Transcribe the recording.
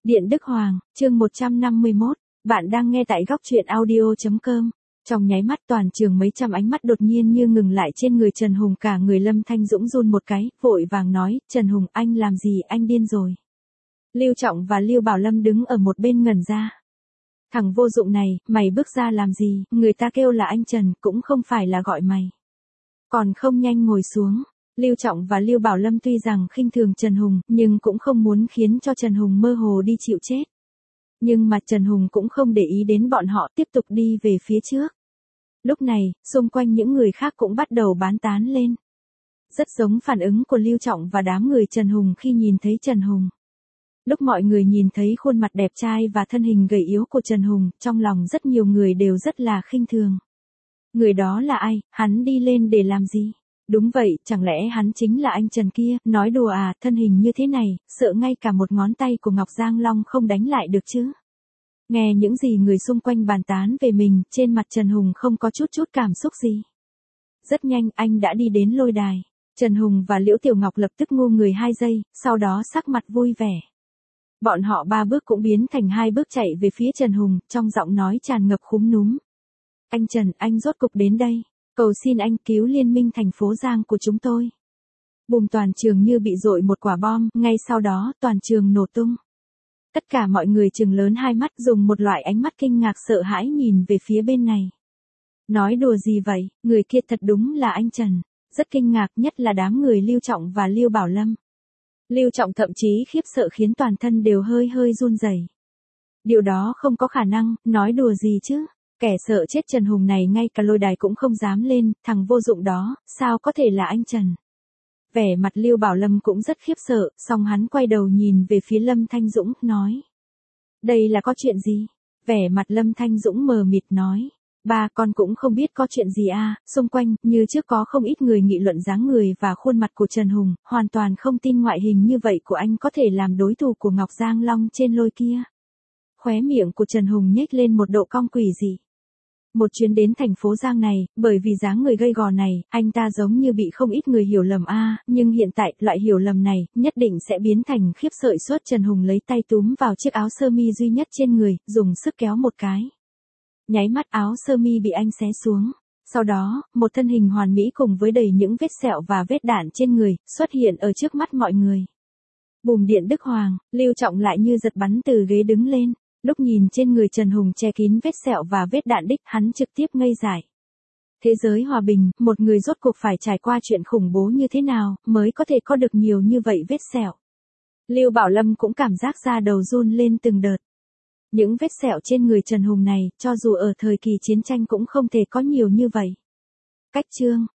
Điện Đức Hoàng, chương 151, bạn đang nghe tại góc truyện audio.com. Trong nháy mắt toàn trường mấy trăm ánh mắt đột nhiên như ngừng lại trên người Trần Hùng, cả người Lâm Thanh Dũng run một cái, vội vàng nói, Trần Hùng anh làm gì, anh điên rồi. Lưu Trọng và Lưu Bảo Lâm đứng ở một bên ngẩn ra. Thằng vô dụng này, mày bước ra làm gì, người ta kêu là anh Trần, cũng không phải là gọi mày. Còn không nhanh ngồi xuống. Lưu Trọng và Lưu Bảo Lâm tuy rằng khinh thường Trần Hùng, nhưng cũng không muốn khiến cho Trần Hùng mơ hồ đi chịu chết. Nhưng mà Trần Hùng cũng không để ý đến bọn họ, tiếp tục đi về phía trước. Lúc này, xung quanh những người khác cũng bắt đầu bán tán lên. Rất giống phản ứng của Lưu Trọng và đám người Trần Hùng khi nhìn thấy Trần Hùng. Lúc mọi người nhìn thấy khuôn mặt đẹp trai và thân hình gầy yếu của Trần Hùng, trong lòng rất nhiều người đều rất là khinh thường. Người đó là ai, hắn đi lên để làm gì? Đúng vậy, chẳng lẽ hắn chính là anh Trần kia, nói đùa à, thân hình như thế này, sợ ngay cả một ngón tay của Ngọc Giang Long không đánh lại được chứ. Nghe những gì người xung quanh bàn tán về mình, trên mặt Trần Hùng không có chút cảm xúc gì. Rất nhanh anh đã đi đến lôi đài. Trần Hùng và Liễu Tiểu Ngọc lập tức ngu người 2 giây, sau đó sắc mặt vui vẻ. Bọn họ 3 bước cũng biến thành 2 bước chạy về phía Trần Hùng, trong giọng nói tràn ngập khúm núm. Anh Trần, anh rốt cục đến đây. Cầu xin anh cứu liên minh thành phố Giang của chúng tôi. Bùm, toàn trường như bị dội một quả bom, ngay sau đó toàn trường nổ tung. Tất cả mọi người trừng lớn hai mắt, dùng một loại ánh mắt kinh ngạc sợ hãi nhìn về phía bên này. Nói đùa gì vậy, người kia thật đúng là anh Trần. Rất kinh ngạc, nhất là đám người Lưu Trọng và Lưu Bảo Lâm. Lưu Trọng thậm chí khiếp sợ khiến toàn thân đều hơi run rẩy. Điều đó không có khả năng, nói đùa gì chứ. Kẻ sợ chết Trần Hùng này ngay cả lôi đài cũng không dám lên, thằng vô dụng đó, sao có thể là anh Trần. Vẻ mặt Lưu Bảo Lâm cũng rất khiếp sợ, song hắn quay đầu nhìn về phía Lâm Thanh Dũng, nói. Đây là có chuyện gì? Vẻ mặt Lâm Thanh Dũng mờ mịt nói. Ba con cũng không biết có chuyện gì à, xung quanh, như trước có không ít người nghị luận dáng người và khuôn mặt của Trần Hùng, hoàn toàn không tin ngoại hình như vậy của anh có thể làm đối thủ của Ngọc Giang Long trên lôi kia. Khóe miệng của Trần Hùng nhếch lên một độ cong quỷ dị. Một chuyến đến thành phố Giang này, bởi vì dáng người gầy gò này, anh ta giống như bị không ít người hiểu lầm nhưng hiện tại, loại hiểu lầm này, nhất định sẽ biến thành khiếp sợ suốt. Trần Hùng lấy tay túm vào chiếc áo sơ mi duy nhất trên người, dùng sức kéo một cái. Nháy mắt áo sơ mi bị anh xé xuống. Sau đó, một thân hình hoàn mỹ cùng với đầy những vết sẹo và vết đạn trên người, xuất hiện ở trước mắt mọi người. Bùm, Điện Đức Hoàng, Lưu Trọng lại như giật bắn từ ghế đứng lên. Lúc nhìn trên người Trần Hùng che kín vết sẹo và vết đạn đích, hắn trực tiếp ngây dại. Thế giới hòa bình, một người rốt cuộc phải trải qua chuyện khủng bố như thế nào, mới có thể có được nhiều như vậy vết sẹo. Lưu Bảo Lâm cũng cảm giác da đầu run lên từng đợt. Những vết sẹo trên người Trần Hùng này, cho dù ở thời kỳ chiến tranh cũng không thể có nhiều như vậy. Cách chương